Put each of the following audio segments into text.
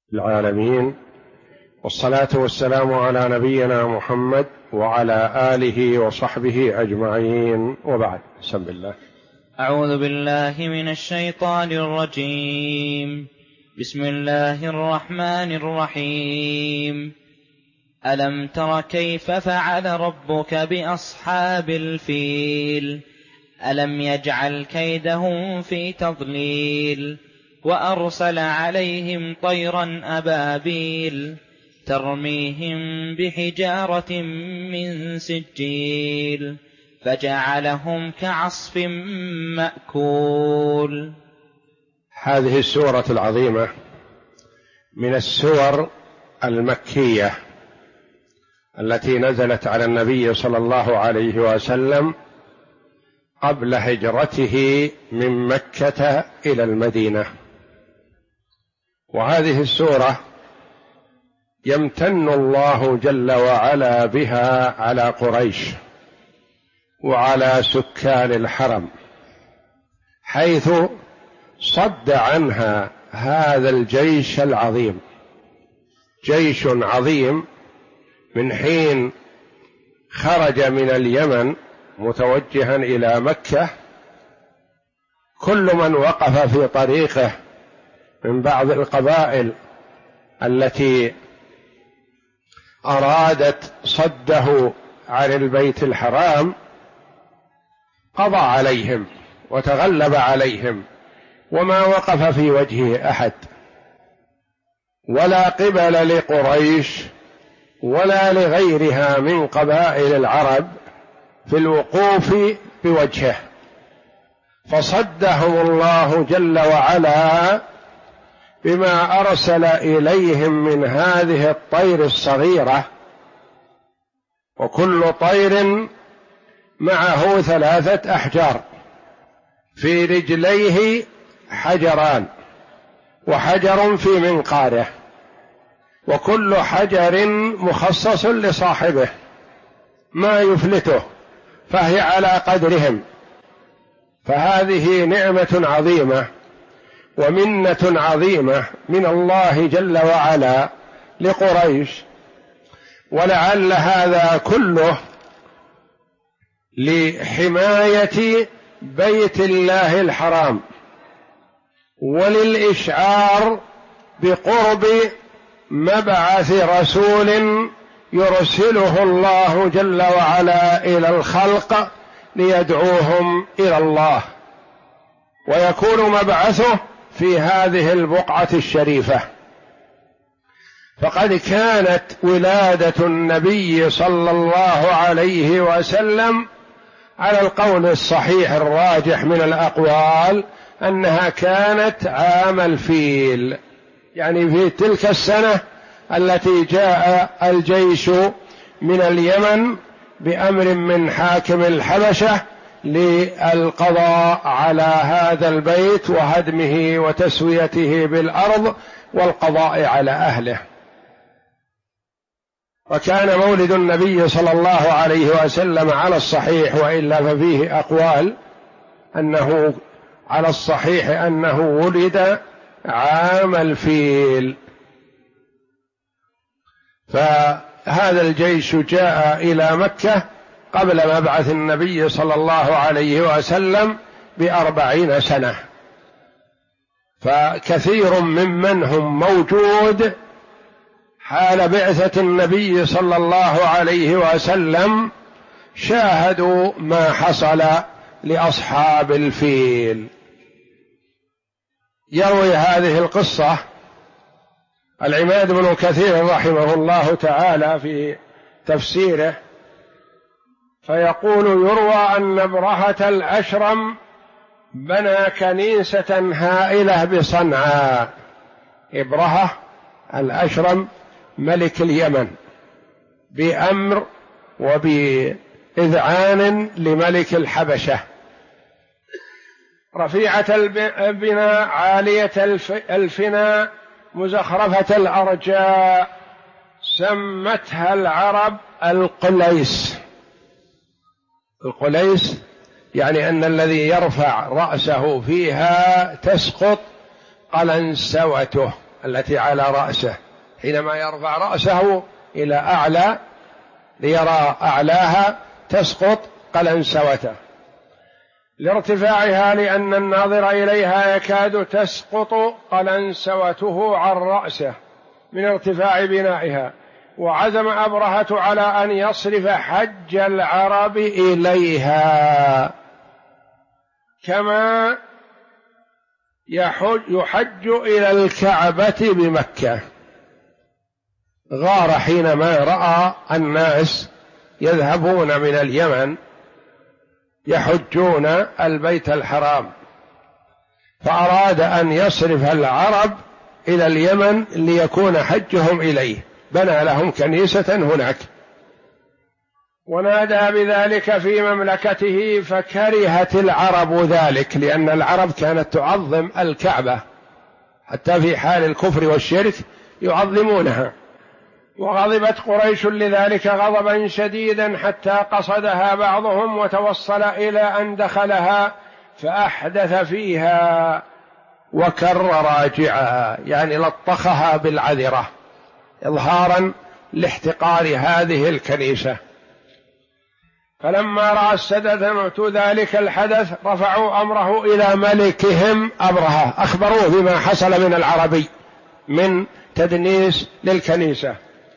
العالمين، والصلاة والسلام على نبينا محمد وعلى آله وصحبه أجمعين، وبعد. بسم الله. أعوذ بالله من الشيطان الرجيم. بسم الله الرحمن الرحيم. ألم تر كيف فعل ربك بأصحاب الفيل؟ ألم يجعل كيدهم في تضليل وأرسل عليهم طيرا أبابيل ترميهم بحجارة من سجيل فجعلهم كعصف مأكول. هذه السورة العظيمة من السور المكية التي نزلت على النبي صلى الله عليه وسلم قبل هجرته من مكة إلى المدينة. وهذه السورة يمتن الله جل وعلا بها على قريش وعلى سكان الحرم، حيث صد عنها هذا الجيش العظيم، جيش عظيم من حين خرج من اليمن متوجها إلى مكة. كل من وقف في طريقه من بعض القبائل التي أرادت صده عن البيت الحرام قضى عليهم وتغلب عليهم، وما وقف في وجهه أحد، ولا قبل لقريش ولا لغيرها من قبائل العرب في الوقوف بوجهه، فصدهم الله جل وعلا بما أرسل إليهم من هذه الطير الصغيرة، وكل طير معه 3 أحجار، في رجليه حجران وحجر في منقاره، وكل حجر مخصص لصاحبه ما يفلته، فهي على قدرهم. فهذه نعمة عظيمة ومنة عظيمة من الله جل وعلا لقريش، ولعل هذا كله لحماية بيت الله الحرام وللإشعار بقرب مبعث رسول يرسله الله جل وعلا إلى الخلق ليدعوهم إلى الله، ويكون مبعثه في هذه البقعة الشريفة. فقد كانت ولادة النبي صلى الله عليه وسلم على القول الصحيح الراجح من الأقوال أنها كانت عام الفيل، يعني في تلك السنة التي جاء الجيش من اليمن بأمر من حاكم الحبشة للقضاء على هذا البيت وهدمه وتسويته بالأرض والقضاء على أهله. وكان مولد النبي صلى الله عليه وسلم على الصحيح، وإلا ففيه أقوال، أنه على الصحيح أنه ولد عام الفيل. فهذا الجيش جاء إلى مكة قبل مبعث النبي صلى الله عليه وسلم ب40 سنة، فكثير ممن هم موجود حال بعثة النبي صلى الله عليه وسلم شاهدوا ما حصل لأصحاب الفيل. يروي هذه القصة العماد بن كثير رحمه الله تعالى في تفسيره، فيقول: يروى أن أبرهة الأشرم بنى كنيسة هائلة بصنعاء. إبرهة الأشرم ملك اليمن بأمر وبإذعان لملك الحبشة، رفيعة البناء عالية الفناء مزخرفة الأرجاء، سمتها العرب القليس. القليس يعني أن الذي يرفع رأسه فيها تسقط قلنسوته، التي على رأسه، حينما يرفع رأسه إلى أعلى ليرى أعلاها تسقط قلنسوته لارتفاعها، لأن الناظر إليها يكاد تسقط قلنسوته عن رأسه من ارتفاع بنائها. وعزم أبرهة على أن يصرف حج العرب إليها كما يحج إلى الكعبة بمكة. غار حينما رأى الناس يذهبون من اليمن يحجون البيت الحرام، فأراد أن يصرف العرب إلى اليمن ليكون حجهم إليه، بنى لهم كنيسة هناك ونادى بذلك في مملكته، فكرهت العرب ذلك، لأن العرب كانت تعظم الكعبة حتى في حال الكفر والشرك يعظمونها. وغضبت قريش لذلك غضبا شديدا حتى قصدها بعضهم وتوصل إلى أن دخلها فأحدث فيها وكر راجعها، يعني لطخها بالعذرة إظهارا لاحتقار هذه الكنيسة. فلما رأى السادة ذلك الحدث رفعوا أمره إلى ملكهم أبرهة، أخبروه بما حصل من العربي من تدنيس للكنيسة،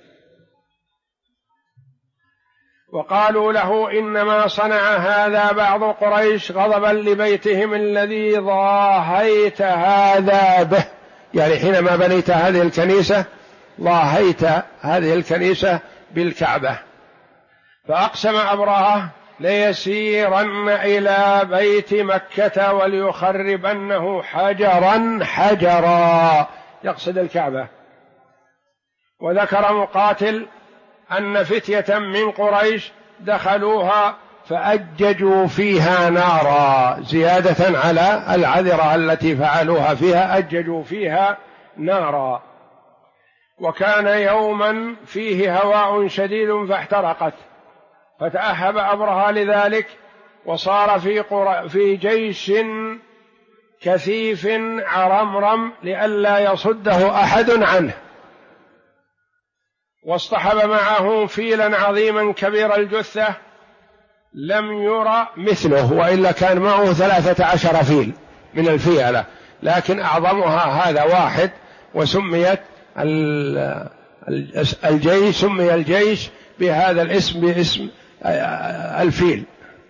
وقالوا له إنما صنع هذا بعض قريش غضبا لبيتهم الذي ضاهيت هذا به، يعني حينما بنيت هذه الكنيسة ضاهيت هذه الكنيسة بالكعبة. فأقسم أبرهة ليسيرن إلى بيت مكة وليخربنه حجرا حجرا، يقصد الكعبة. وذكر مقاتل أن فتية من قريش دخلوها فأججوا فيها نارا، زيادة على العذرة التي فعلوها فيها، أججوا فيها نارا. وكان يوما فيه هواء شديد فاحترقت، فتأهب أبرهة لذلك وصار في جيش كثيف عرمرم لئلا يصده أحد عنه، واصطحب معه فيلا عظيما كبير الجثة لم يرى مثله، وإلا كان معه 13 فيل من الفيلة، لكن أعظمها هذا واحد. وسميت الجيش، سمي الجيش بهذا الاسم، باسم الفيل.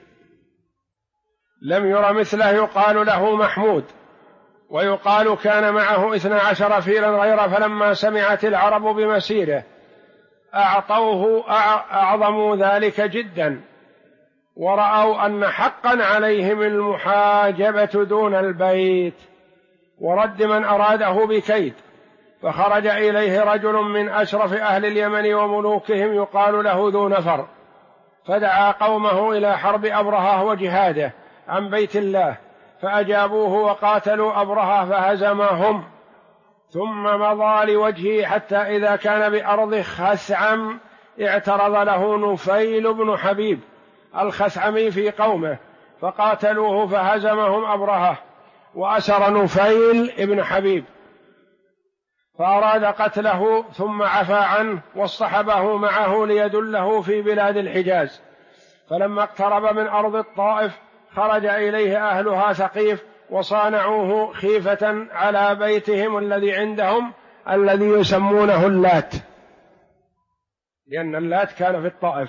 لم يرى مثله، يقال له محمود، ويقال كان معه 12 فيلا غيره. فلما سمعت العرب بمسيره أعطوه أعظموا ذلك جدا، ورأوا أن حقا عليهم المحاجبة دون البيت ورد من أراده بكيد. فخرج إليه رجل من أشرف أهل اليمن وملوكهم يقال له ذو نفر، فدعا قومه إلى حرب أبرهة وجهاده عن بيت الله، فأجابوه وقاتلوا أبرهة فهزمهم، ثم مضى لوجهه حتى إذا كان بأرض خثعم اعترض له نفيل بن حبيب الخثعمي في قومه، فقاتلوه فهزمهم أبرهة وأسر نفيل بن حبيب، فأراد قتله ثم عفى عنه واصطحبه معه ليدله في بلاد الحجاز. فلما اقترب من أرض الطائف خرج إليه أهلها ثقيف وصانعوه خيفة على بيتهم الذي عندهم الذي يسمونه اللات، لأن اللات كان في الطائف،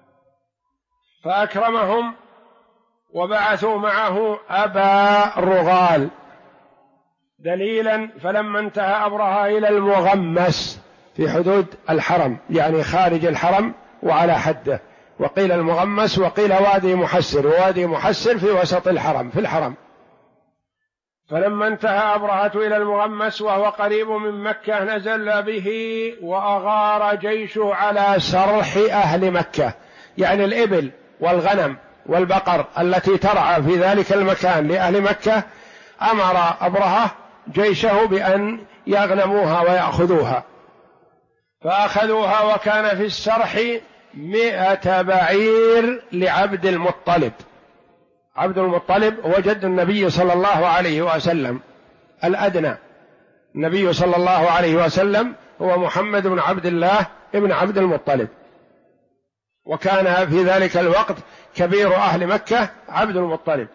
فأكرمهم وبعثوا معه أبا رغال دليلا. فلما انتهى أبرهة إلى المغمس في حدود الحرم، يعني خارج الحرم وعلى حده، وقيل المغمس وقيل وادي محسر، ووادي محسر في وسط الحرم في الحرم. فلما انتهى أبرهة إلى المغمس وهو قريب من مكة نزل به وأغار جيشه على سرح أهل مكة، يعني الإبل والغنم والبقر التي ترعى في ذلك المكان لأهل مكة. أمر أبرهة جيشه بأن يغنموها ويأخذوها، فأخذوها. وكان في السرح 100 بعير لعبد المطلب. عبد المطلب هو جد النبي صلى الله عليه وسلم الأدنى، النبي صلى الله عليه وسلم هو محمد بن عبد الله ابن عبد المطلب، وكان في ذلك الوقت كبير أهل مكة عبد المطلب.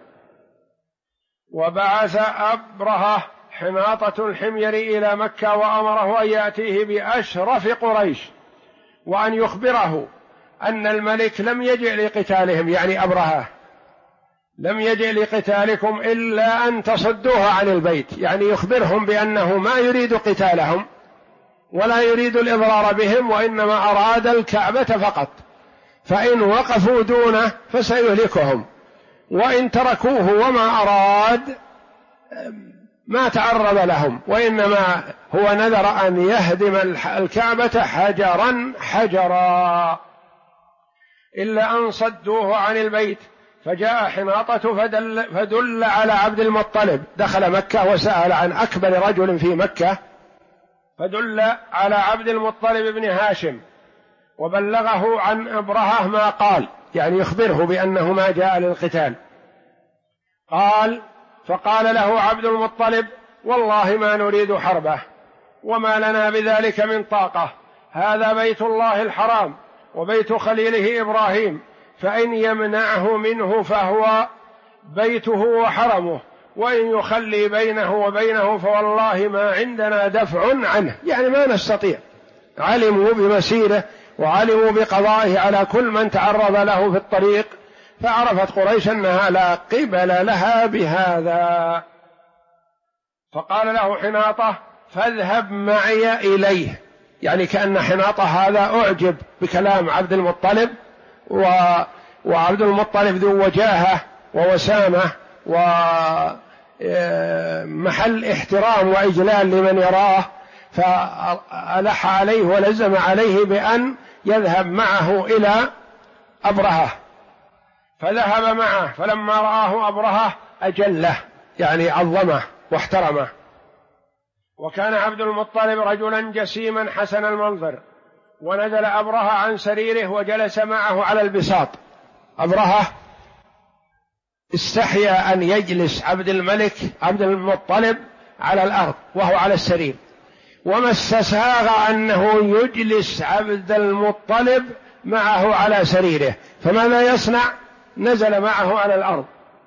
وبعث أبرهة حناطة الحمير إلى مكة وأمره أن يأتيه بأشرف قريش وأن يخبره أن الملك لم يجئ لقتالهم، يعني أبرهة لم يجئ لقتالكم إلا أن تصدوه عن البيت، يعني يخبرهم بأنه ما يريد قتالهم ولا يريد الإضرار بهم، وإنما أراد الكعبة فقط، فإن وقفوا دونه فسيهلكهم، وإن تركوه وما أراد ما تعرض لهم، وإنما هو نذر أن يهدم الكعبة حجرا حجرا إلا أن صدوه عن البيت. فجاء حناطة فدل على عبد المطلب، دخل مكة وسأل عن أكبر رجل في مكة، فدل على عبد المطلب بن هاشم وبلغه عن أبرهة ما قال، يعني يخبره بأنه ما جاء للقتال. فقال له عبد المطلب: والله ما نريد حربه وما لنا بذلك من طاقة، هذا بيت الله الحرام وبيت خليله إبراهيم، فإن يمنعه منه فهو بيته وحرمه، وإن يخلي بينه وبينه فوالله ما عندنا دفع عنه، يعني ما نستطيع. علموا بمسيره وعلموا بقضائه على كل من تعرض له في الطريق، فعرفت قريش أنها لا قبل لها بهذا. فقال له حناطة: فاذهب معي إليه، يعني كأن حناطة هذا أعجب بكلام عبد المطلب، وعبد المطلب ذو وجاهة ووسامة ومحل احترام وإجلال لمن يراه، فألح عليه ولزم عليه بأن يذهب معه إلى أبرهة، فذهب معه، فلما رآه أبرهة أجله، يعني عظمه واحترمه. وكان عبد المطلب رجلا جسيما حسن المنظر، ونزل أبرهة عن سريره وجلس معه على البساط. أبرهة استحيا أن يجلس عبد المطلب على الأرض وهو على السرير، وما استساغ أنه يجلس عبد المطلب معه على سريره، فماذا يصنع؟ نزل معه على الأرض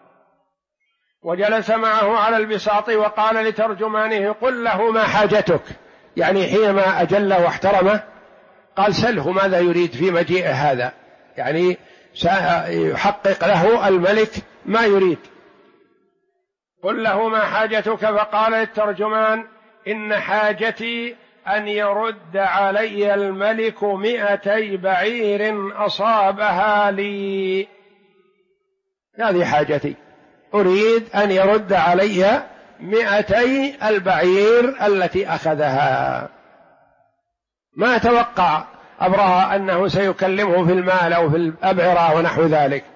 وجلس معه على البساط، وقال لترجمانه: قل له ما حاجتك، يعني حينما أجله واحترمه قال: سله ماذا يريد في مجيء هذا، يعني سيحقق له الملك ما يريد. قل له ما حاجتك، فقال للترجمان: إن حاجتي أن يرد علي الملك 200 بعير أصابها لي، هذه حاجتي، أريد أن يرد علي 200 البعير التي أخذها. ما توقع أبرهة أنه سيكلمه في المال أو في الأبعرة ونحو ذلك.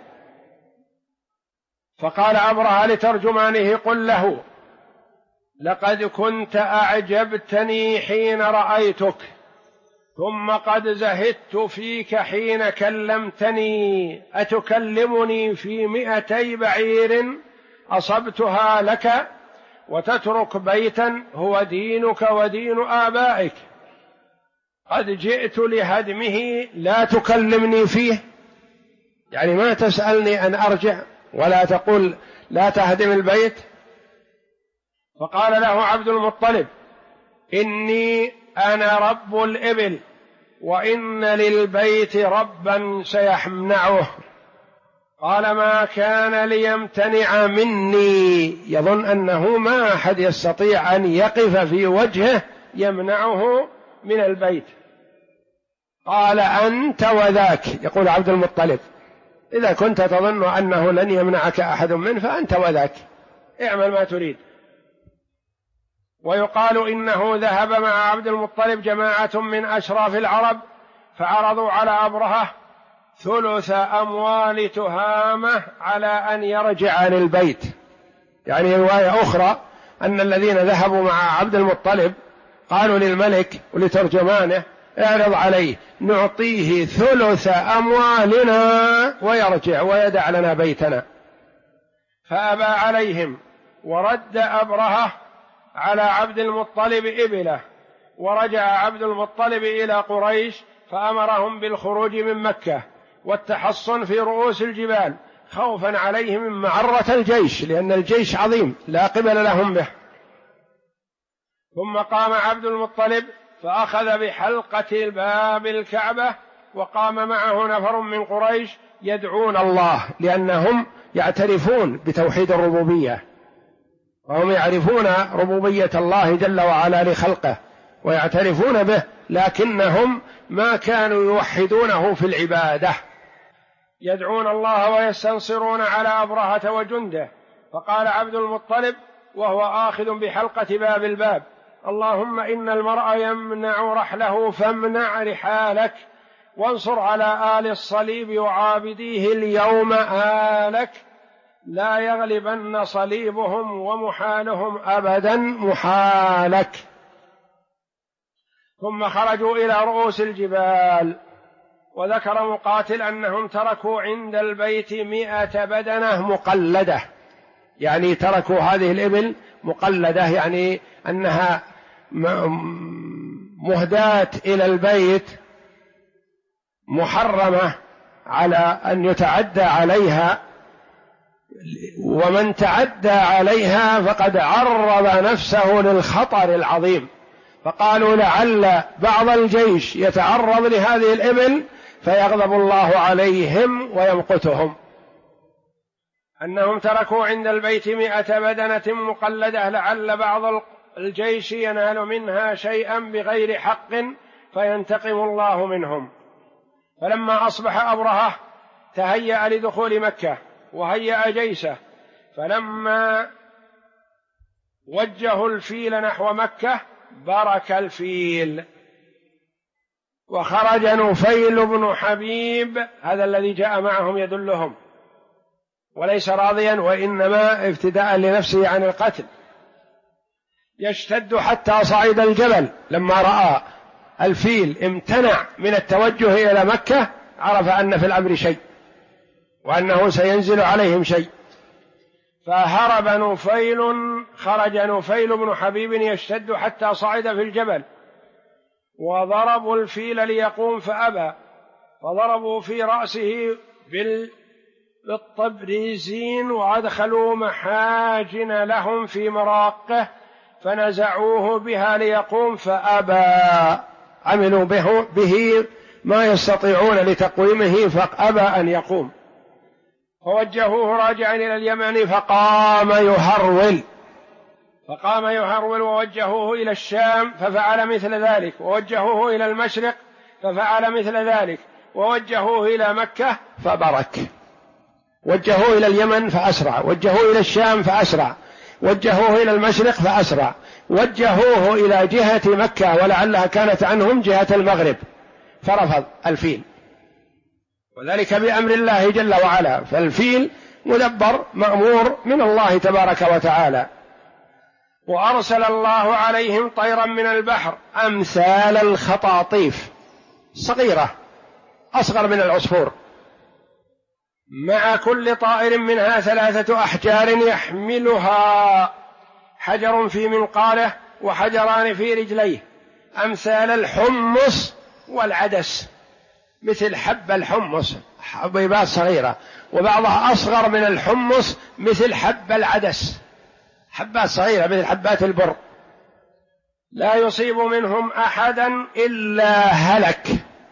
فقال أبرهة لترجمانه: قل له: لقد كنت أعجبتني حين رأيتك، ثم قد زهدت فيك حين كلمتني، أتكلمني في 200 بعير أصبتها لك وتترك بيتا هو دينك ودين آبائك؟ قد جئت لهدمه لا تكلمني فيه، يعني ما تسألني أن أرجع ولا تقول لا تهدم البيت. فقال له عبد المطلب: إني أنا رب الإبل، وإن للبيت ربا سيمنعه. قال: ما كان ليمتنع مني، يظن أنه ما أحد يستطيع أن يقف في وجهه يمنعه من البيت. قال: أنت وذاك، يقول عبد المطلب: إذا كنت تظن أنه لن يمنعك أحد منه فأنت وذاك، اعمل ما تريد. ويقال إنه ذهب مع عبد المطلب جماعة من أشراف العرب، فعرضوا على أبرهة 3 أموال تهامة على أن يرجع عن البيت. يعني رواية أخرى أن الذين ذهبوا مع عبد المطلب قالوا للملك ولترجمانه: اعرض عليه نعطيه 3 أموالنا ويرجع ويدع لنا بيتنا. فأبى عليهم، ورد أبرهة على عبد المطلب إبله، ورجع عبد المطلب إلى قريش فأمرهم بالخروج من مكة والتحصن في رؤوس الجبال خوفا عليهم من معرة الجيش، لأن الجيش عظيم لا قبل لهم به. ثم قام عبد المطلب فأخذ بحلقة باب الكعبة، وقام معه نفر من قريش يدعون الله، لأنهم يعترفون بتوحيد الربوبية، وهم يعرفون ربوبية الله جل وعلا لخلقه ويعترفون به، لكنهم ما كانوا يوحدونه في العبادة، يدعون الله ويستنصرون على أبرهة وجنده. فقال عبد المطلب وهو آخذ بحلقة باب الباب: اللهم إن المرء يمنع رحله فامنع رحالك، وانصر على آل الصليب وعابديه اليوم آلك، لا يغلبن صليبهم ومحالهم أبدا محالك. ثم خرجوا إلى رؤوس الجبال. وذكر مقاتل أنهم تركوا عند البيت 100 بدنة مقلدة، يعني تركوا هذه الإبل مقلدة، يعني أنها مهداة إلى البيت محرمة على أن يتعدى عليها، ومن تعدى عليها فقد عرض نفسه للخطر العظيم. فقالوا لعل بعض الجيش يتعرض لهذه الإبل فيغضب الله عليهم ويمقتهم. أنهم تركوا عند البيت 100 بدنة مقلدة لعل بعض الجيش ينال منها شيئا بغير حق فينتقم الله منهم. فلما أصبح أبرهة تهيأ لدخول مكة وهيأ جيشه، فلما وجهوا الفيل نحو مكة برك الفيل، وخرج نفيل بن حبيب، هذا الذي جاء معهم يدلهم، وليس راضيا وإنما ابتداء لنفسه عن القتل، يشتد حتى صعد الجبل. لما رأى الفيل امتنع من التوجه إلى مكة عرف أن في الأمر شيء وأنه سينزل عليهم شيء، فهرب نفيل. خرج نفيل بن حبيب يشتد حتى صعد في الجبل، وضربوا الفيل ليقوم فأبى، فضربوا في رأسه بالطبريزين وأدخلوا محاجن لهم في مراقه فنزعوه بها ليقوم فأبى، عملوا به ما يستطيعون لتقويمه فأبى أن يقوم. فوجهوه راجعا إلى اليمن فقام يهرول ووجهوه إلى الشام ففعل مثل ذلك، ووجهوه إلى المشرق ففعل مثل ذلك، ووجهوه إلى مكة فبرك. وجهوه إلى اليمن فأسرع، وجهوه إلى الشام فأسرع، وجهوه إلى المشرق فأسرع، وجهوه إلى جهة مكة ولعلها كانت عنهم جهة المغرب فرفض الفيل، وذلك بأمر الله جل وعلا. فالفيل مدبر مأمور من الله تبارك وتعالى. وأرسل الله عليهم طيرا من البحر أمثال الخطاطيف، صغيرة أصغر من العصفور، مع كل طائر منها 3 أحجار يحملها، حجر في منقاله وحجران في رجليه، أمثال الحمص والعدس، مثل حب الحمص، حبيبات صغيرة، وبعضها أصغر من الحمص مثل حب العدس، حبات صغيرة مثل حبات البر، لا يصيب منهم أحدا إلا هلك،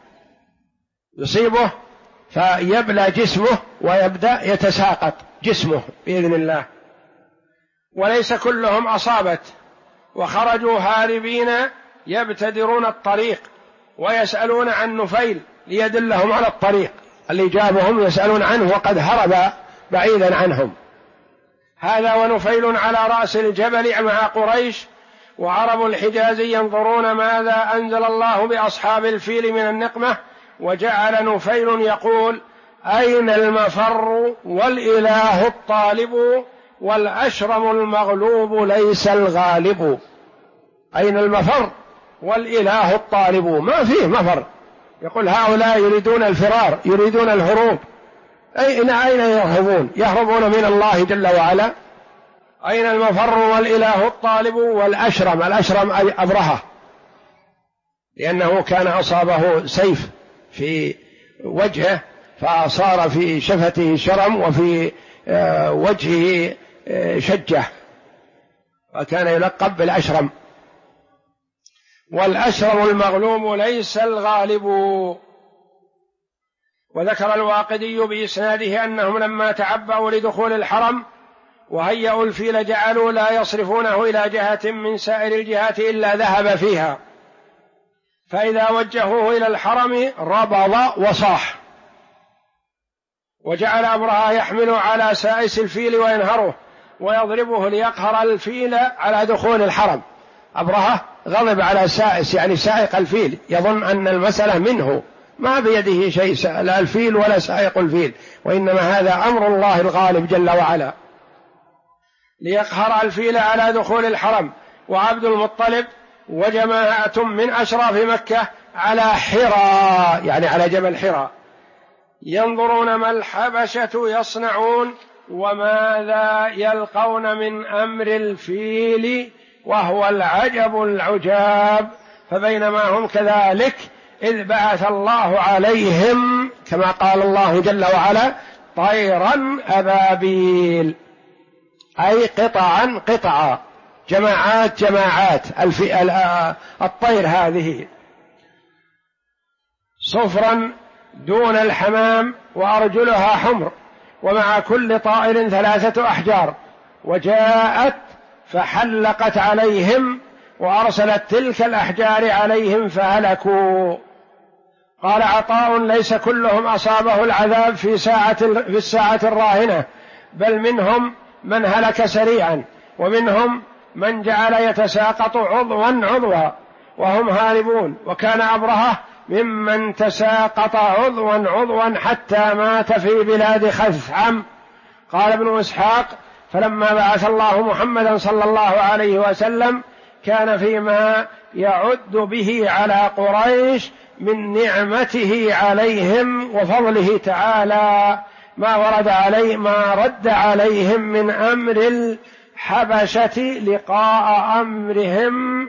يصيبه فيبلى جسمه ويبدأ يتساقط جسمه بإذن الله، وليس كلهم أصابت. وخرجوا هاربين يبتدرون الطريق ويسألون عن نفيل ليدلهم على الطريق اللي جابهم، يسألون عنه وقد هرب بعيدا عنهم. هذا ونفيل على رأس الجبل مع قريش وعرب الحجاز ينظرون ماذا أنزل الله بأصحاب الفيل من النقمة. وجعل نفيل يقول: أين المفر والإله الطالب والأشرم المغلوب ليس الغالب. أين المفر والإله الطالب، ما فيه مفر، يقول هؤلاء يريدون الفرار، يريدون الهروب، أين يهربون؟ يهربون من الله جل وعلا. أين المفر والإله الطالب والأشرم. الأشرم أي أبرهة، لأنه كان أصابه سيف في وجهه فصار في شفته شرم وفي وجهه شجة، وكان يلقب بالأشرم. والأشرم المغلوب ليس الغالب. وذكر الواقدي بإسناده أنهم لما تعبأوا لدخول الحرم وهيئوا الفيل جعلوا لا يصرفونه إلى جهة من سائر الجهات إلا ذهب فيها، فإذا وجهوه إلى الحرم ربض وصاح. وجعل أبرهة يحمل على سائس الفيل وينهره ويضربه ليقهر الفيل على دخول الحرم. أبرهة غضب على سائس يعني سائق الفيل، يظن أن المسألة منه، ما بيده شيء لا الفيل ولا سائق الفيل، وإنما هذا أمر الله الغالب جل وعلا، ليقهر الفيل على دخول الحرم. وعبد المطلب وجماعة من أشراف مكة على حراء يعني على جبل حراء ينظرون ما الحبشة يصنعون وماذا يلقون من أمر الفيل وهو العجب العجاب. فبينما هم كذلك إذ بعث الله عليهم كما قال الله جل وعلا طيرا أبابيل، أي قطعا قطعا، جماعات جماعات، الطير هذه صفرا دون الحمام وأرجلها حمر، ومع كل طائر 3 أحجار، وجاءت فحلقت عليهم وأرسلت تلك الأحجار عليهم فهلكوا. قال عطاء ليس كلهم أصابه العذاب في الساعة الراهنة، بل منهم من هلك سريعا، ومنهم من جعل يتساقط عضوا وهم هاربون. وكان أبرهة ممن تساقط عضوا حتى مات في بلاد خثعم. قال ابن إسحاق فلما بعث الله محمدا صلى الله عليه وسلم كان فيما يعد به على قريش من نعمته عليهم وفضله تعالى ما رد عليهم من أمر الحبشة لقاء أمرهم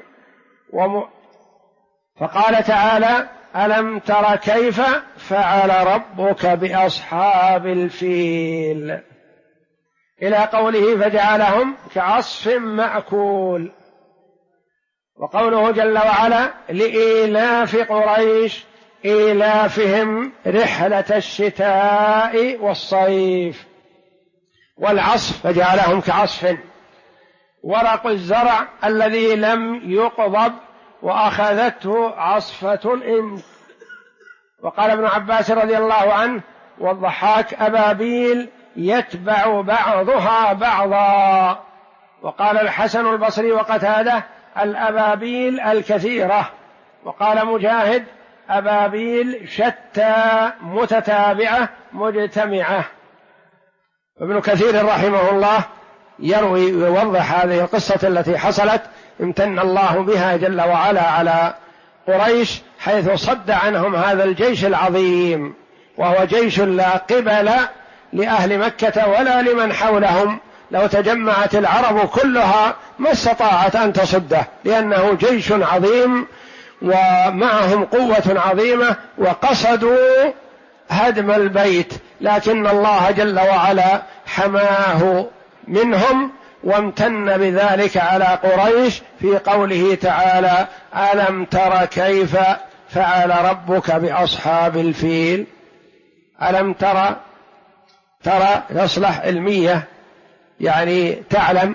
فقال تعالى ألم تر كيف فعل ربك بأصحاب الفيل إلى قوله فجعلهم كعصف مأكول. وقوله جل وعلا لإيلاف قريش إيلافهم رحلة الشتاء والصيف. والعصف فجعلهم كعصف، ورق الزرع الذي لم يقضب وأخذته عصفة إن. وقال ابن عباس رضي الله عنه والضحاك أبابيل يتبع بعضها بعضا. وقال الحسن البصري وقتاده الأبابيل الكثيرة. وقال مجاهد أبابيل شتى متتابعة مجتمعة. ابن كثير رحمه الله يروي ويوضح هذه القصة التي حصلت امتن الله بها جل وعلا على قريش حيث صد عنهم هذا الجيش العظيم، وهو جيش لا قبل لأهل مكة ولا لمن حولهم. لو تجمعت العرب كلها ما استطاعت أن تصده، لأنه جيش عظيم ومعهم قوة عظيمة وقصدوا هدم البيت، لكن الله جل وعلا حماه منهم وامتن بذلك على قريش في قوله تعالى ألم تر كيف فعل ربك بأصحاب الفيل. ألم ترى يصلح علمية يعني تعلم،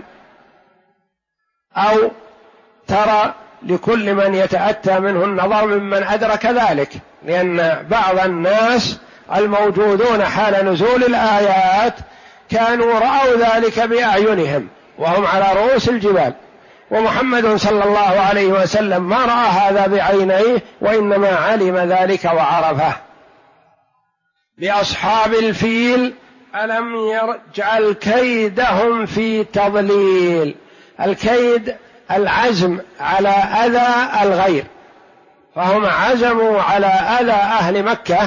أو ترى لكل من يتأتى منه النظر ممن أدرك ذلك، لأن بعض الناس الموجودون حال نزول الآيات كانوا رأوا ذلك بأعينهم وهم على رؤوس الجبال، ومحمد صلى الله عليه وسلم ما رأى هذا بعينيه وإنما علم ذلك وعرفه. بأصحاب الفيل ألم يجعل كيدهم في تضليل. الكيد العزم على أذى الغير، فهم عزموا على أذى أهل مكة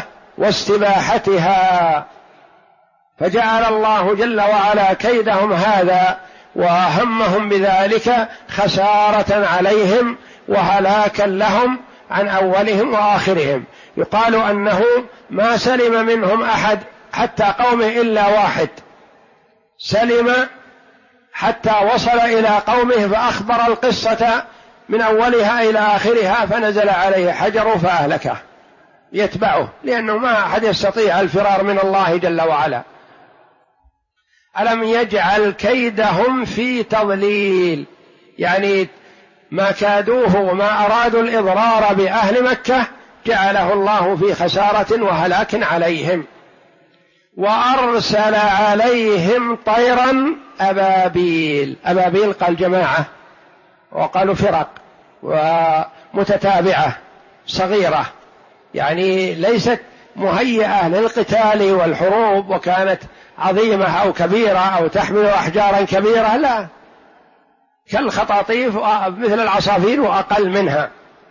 واستباحتها، فجعل الله جل وعلا كيدهم هذا وهمهم بذلك خسارة عليهم وهلاكا لهم عن أولهم وآخرهم. يقال أنه ما سلم منهم أحد حتى قومه إلا واحد سلم حتى وصل إلى قومه فأخبر القصة من أولها إلى آخرها، فنزل عليه حجر فأهلكه يتبعه، لأنه ما أحد يستطيع الفرار من الله جل وعلا. ألم يجعل كيدهم في تضليل، يعني ما كادوه وما أرادوا الإضرار بأهل مكة جعله الله في خسارة وهلاك عليهم. وأرسل عليهم طيرا أبابيل، أبابيل قال جماعة وقالوا فرق ومتتابعة صغيرة، يعني ليست مهيئة للقتال والحروب وكانت عظيمة أو كبيرة أو تحمل أحجارا كبيرة، لا، كالخطاطيف مثل العصافير وأقل منها.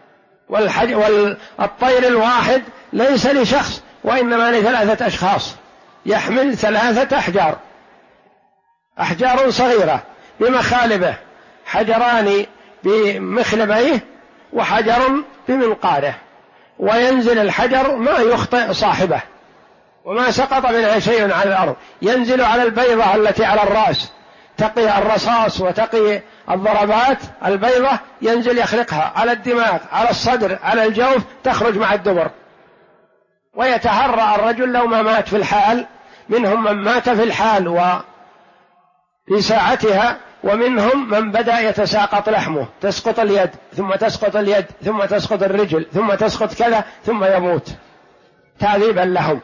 والطير الواحد ليس لشخص وإنما لثلاثة أشخاص، يحمل 3 أحجار، أحجار صغيرة بمخالبه، حجران بمخلبيه وحجر بمنقاره، وينزل الحجر ما يخطئ صاحبه وما سقط منها شيء على الأرض، ينزل على البيضة التي على الرأس تقي الرصاص وتقي الضربات، البيضة ينزل يخلقها على الدماغ على الصدر على الجوف تخرج مع الدبر. ويتهرأ الرجل لو ما مات في الحال، منهم من مات في الحال وفي ساعتها، ومنهم من بدأ يتساقط لحمه، تسقط اليد ثم تسقط اليد ثم تسقط الرجل ثم تسقط كذا ثم يموت تعذيبا لهم.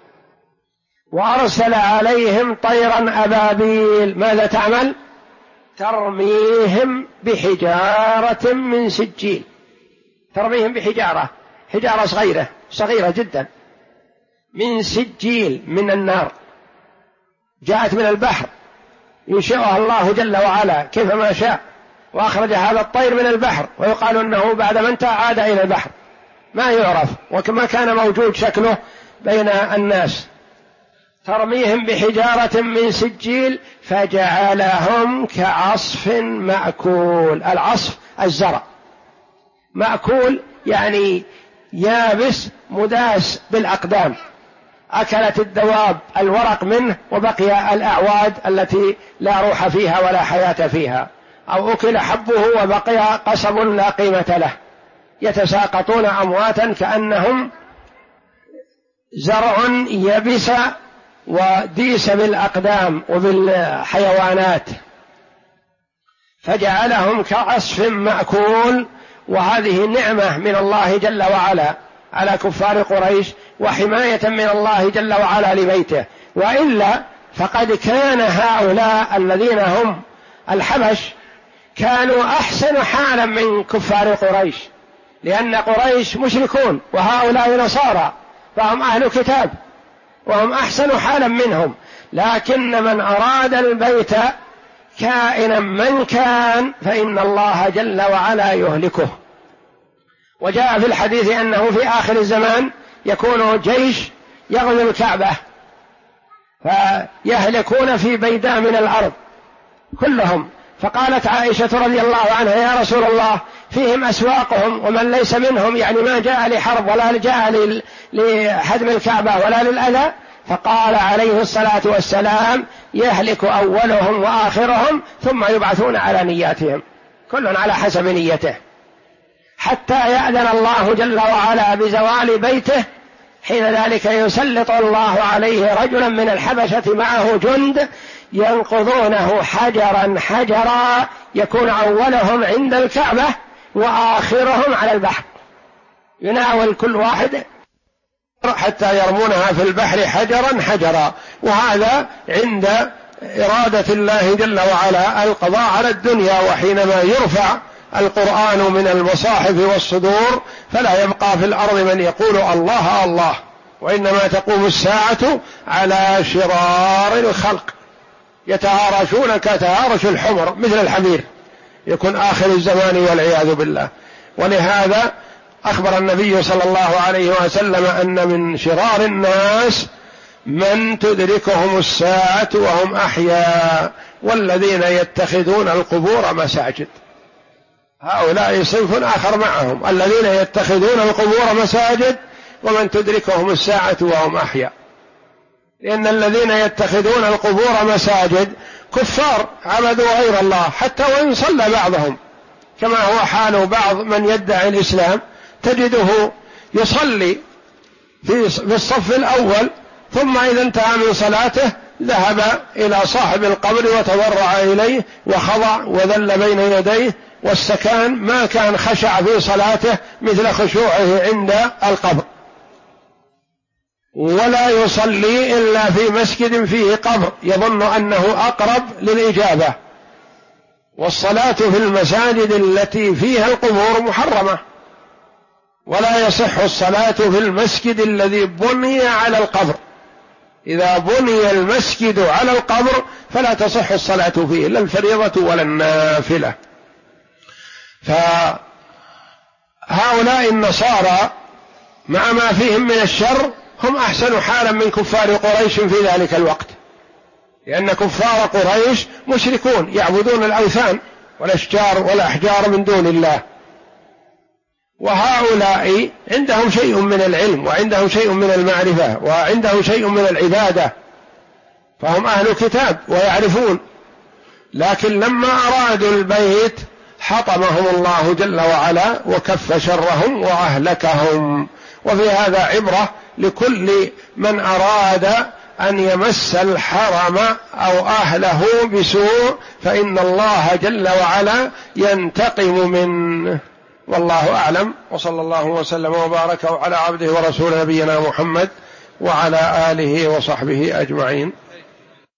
وأرسل عليهم طيرا أبابيل، ماذا تعمل؟ ترميهم بحجارة من سجيل، ترميهم بحجارة، حجارة صغيرة جدا من سجيل من النار، جاءت من البحر ينشئها الله جل وعلا كيفما شاء، وأخرج هذا الطير من البحر، ويقال أنه بعد ما انتهى عاد إلى البحر، ما يعرف وكما كان موجود شكله بين الناس. ترميهم بحجارة من سجيل فجعلهم كعصف مأكول. العصف الزرع، مأكول يعني يابس مداس بالأقدام، أكلت الدواب الورق منه وبقي الأعواد التي لا روح فيها ولا حياة فيها، أو أكل حبه وبقي قصب لا قيمة له، يتساقطون أمواتا كأنهم زرع يبس وديس بالأقدام وبالحيوانات. فجعلهم كعصف مأكول، وهذه نعمة من الله جل وعلا على كفار قريش وحماية من الله جل وعلا لبيته. وإلا فقد كان هؤلاء الذين هم الحبش كانوا أحسن حالا من كفار قريش، لأن قريش مشركون وهؤلاء نصارى فهم أهل كتاب وهم أحسن حالا منهم، لكن من أراد البيت كائنا من كان فإن الله جل وعلا يهلكه. وجاء في الحديث أنه في آخر الزمان يكون جيش يغزو الكعبة فيهلكون في بيداء من الأرض كلهم. فقالت عائشة رضي الله عنها: يا رسول الله، فيهم أسواقهم ومن ليس منهم، يعني ما جاء لحرب ولا جاء لهدم الكعبة ولا للأذى. فقال عليه الصلاة والسلام: يهلك أولهم وآخرهم ثم يبعثون على نياتهم، كل على حسب نيته، حتى يأذن الله جل وعلا بزوال بيته، حين ذلك يسلط الله عليه رجلا من الحبشة معه جند ينقضونه حجرا حجرا، يكون أولهم عند الكعبة وآخرهم على البحر، يناول كل واحد حتى يرمونها في البحر حجرا حجرا. وهذا عند إرادة الله جل وعلا القضاء على الدنيا، وحينما يرفع القرآن من المصاحف والصدور فلا يبقى في الأرض من يقول الله الله، وإنما تقوم الساعة على شرار الخلق يتهارشون كتهارش الحمر مثل الحمير، يكون آخر الزمان والعياذ بالله. ولهذا أخبر النبي صلى الله عليه وسلم أن من شرار الناس من تدركهم الساعة وهم أحياء والذين يتخذون القبور مساجد. هؤلاء صنف آخر معهم، الذين يتخذون القبور مساجد ومن تدركهم الساعة وهم أحياء. لأن الذين يتخذون القبور مساجد كفار عبدوا غير الله، حتى وإن صلى بعضهم، كما هو حال بعض من يدعي الإسلام، تجده يصلي في الصف الأول، ثم إذا انتهى من صلاته ذهب إلى صاحب القبر وتضرع إليه وخضع وذل بين يديه، واستكان، ما كان خشع في صلاته مثل خشوعه عند القبر. ولا يصلي إلا في مسجد فيه قبر يظن أنه أقرب للإجابة، والصلاة في المساجد التي فيها القبور محرمة، ولا يصح الصلاة في المسجد الذي بني على القبر. إذا بني المسجد على القبر فلا تصح الصلاة فيه، لا الفريضة ولا النافلة. فهؤلاء النصارى مع ما فيهم من الشر هم أحسن حالا من كفار قريش في ذلك الوقت، لأن كفار قريش مشركون يعبدون الأوثان والأشجار والأحجار من دون الله، وهؤلاء عندهم شيء من العلم وعندهم شيء من المعرفة وعندهم شيء من العبادة، فهم أهل كتاب ويعرفون. لكن لما أرادوا البيت حطمهم الله جل وعلا وكف شرهم وأهلكهم. وفي هذا عبرة لكل من أراد أن يمس الحرم أو أهله بسوء، فإن الله جل وعلا ينتقم منه. والله أعلم، وصلى الله وسلم وبارك على عبده ورسوله نبينا محمد وعلى آله وصحبه أجمعين.